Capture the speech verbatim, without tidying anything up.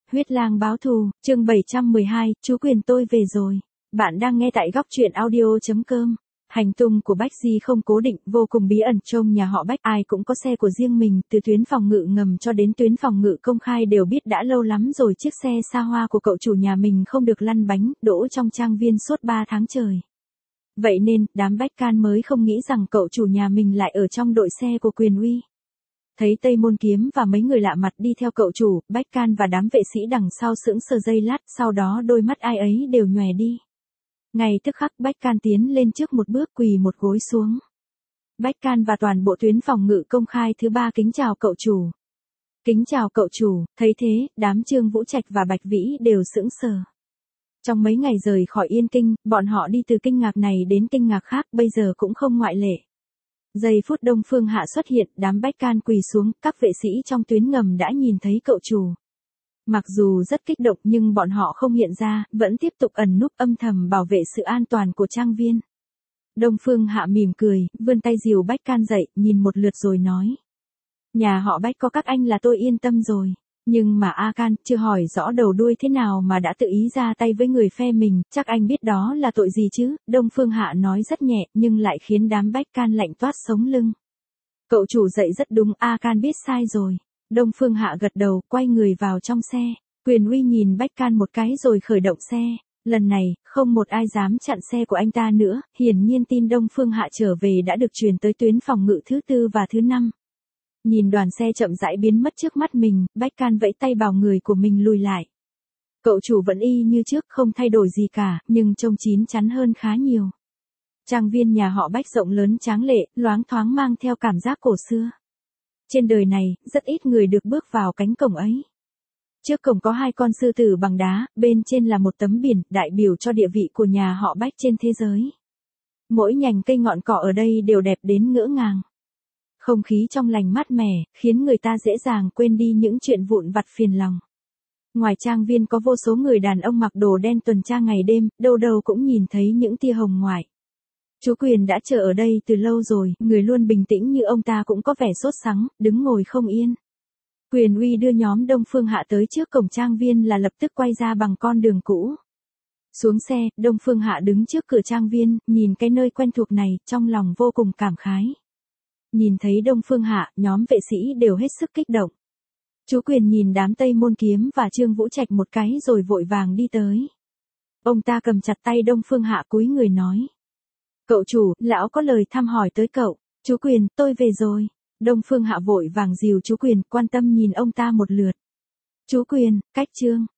Huyết lang báo thù, chương bảy trăm mười hai, chú Quyền tôi về rồi. Bạn đang nghe tại góc truyện audio.com. Hành tung của Bách Di không cố định, vô cùng bí ẩn. Trong nhà họ Bách ai cũng có xe của riêng mình, từ tuyến phòng ngự ngầm cho đến tuyến phòng ngự công khai đều biết đã lâu lắm rồi chiếc xe xa hoa của cậu chủ nhà mình không được lăn bánh, đỗ trong trang viên suốt ba tháng trời. Vậy nên, đám Bách Can mới không nghĩ rằng cậu chủ nhà mình lại ở trong đội xe của Quyền Uy. Thấy Tây Môn Kiếm và mấy người lạ mặt đi theo cậu chủ, Bách Can và đám vệ sĩ đằng sau sững sờ giây lát, sau đó đôi mắt ai ấy đều nhòe đi. Ngay tức khắc Bách Can tiến lên trước một bước, quỳ một gối xuống. Bách Can và toàn bộ tuyến phòng ngự công khai thứ ba kính chào cậu chủ. Kính chào cậu chủ. Thấy thế, đám Trương Vũ Trạch và Bạch Vĩ đều sững sờ. Trong mấy ngày rời khỏi Yên Kinh, bọn họ đi từ kinh ngạc này đến kinh ngạc khác, bây giờ cũng không ngoại lệ. Giây phút Đông Phương Hạ xuất hiện, đám Bách Can quỳ xuống, các vệ sĩ trong tuyến ngầm đã nhìn thấy cậu chủ. Mặc dù rất kích động nhưng bọn họ không hiện ra, vẫn tiếp tục ẩn núp âm thầm bảo vệ sự an toàn của trang viên. Đông Phương Hạ mỉm cười, vươn tay dìu Bách Can dậy, nhìn một lượt rồi nói. Nhà họ Bách có các anh là tôi yên tâm rồi. Nhưng mà A Can, chưa hỏi rõ đầu đuôi thế nào mà đã tự ý ra tay với người phe mình, chắc anh biết đó là tội gì chứ? Đông Phương Hạ nói rất nhẹ, nhưng lại khiến đám Bách Can lạnh toát sống lưng. Cậu chủ dậy rất đúng, A Can biết sai rồi. Đông Phương Hạ gật đầu, quay người vào trong xe. Quyền Uy nhìn Bách Can một cái rồi khởi động xe. Lần này, không một ai dám chặn xe của anh ta nữa, hiển nhiên tin Đông Phương Hạ trở về đã được truyền tới tuyến phòng ngự thứ tư và thứ năm. Nhìn đoàn xe chậm rãi biến mất trước mắt mình, Bách Can vẫy tay bảo người của mình lùi lại. Cậu chủ vẫn y như trước, không thay đổi gì cả, nhưng trông chín chắn hơn khá nhiều. Trang viên nhà họ Bách rộng lớn tráng lệ, loáng thoáng mang theo cảm giác cổ xưa. Trên đời này, rất ít người được bước vào cánh cổng ấy. Trước cổng có hai con sư tử bằng đá, bên trên là một tấm biển, đại biểu cho địa vị của nhà họ Bách trên thế giới. Mỗi nhành cây ngọn cỏ ở đây đều đẹp đến ngỡ ngàng. Không khí trong lành mát mẻ, khiến người ta dễ dàng quên đi những chuyện vụn vặt phiền lòng. Ngoài trang viên có vô số người đàn ông mặc đồ đen tuần tra ngày đêm, đâu đâu cũng nhìn thấy những tia hồng ngoại. Chú Quyền đã chờ ở đây từ lâu rồi, người luôn bình tĩnh như ông ta cũng có vẻ sốt sắng, đứng ngồi không yên. Quyền Uy đưa nhóm Đông Phương Hạ tới trước cổng trang viên là lập tức quay ra bằng con đường cũ. Xuống xe, Đông Phương Hạ đứng trước cửa trang viên, nhìn cái nơi quen thuộc này, trong lòng vô cùng cảm khái. Nhìn thấy Đông Phương Hạ, nhóm vệ sĩ đều hết sức kích động. Chú Quyền nhìn đám Tây Môn Kiếm và Trương Vũ Trạch một cái rồi vội vàng đi tới. Ông ta cầm chặt tay Đông Phương Hạ cúi người nói. Cậu chủ, lão có lời thăm hỏi tới cậu. Chú Quyền, tôi về rồi. Đông Phương Hạ vội vàng dìu chú Quyền, quan tâm nhìn ông ta một lượt. Chú Quyền, cách chương.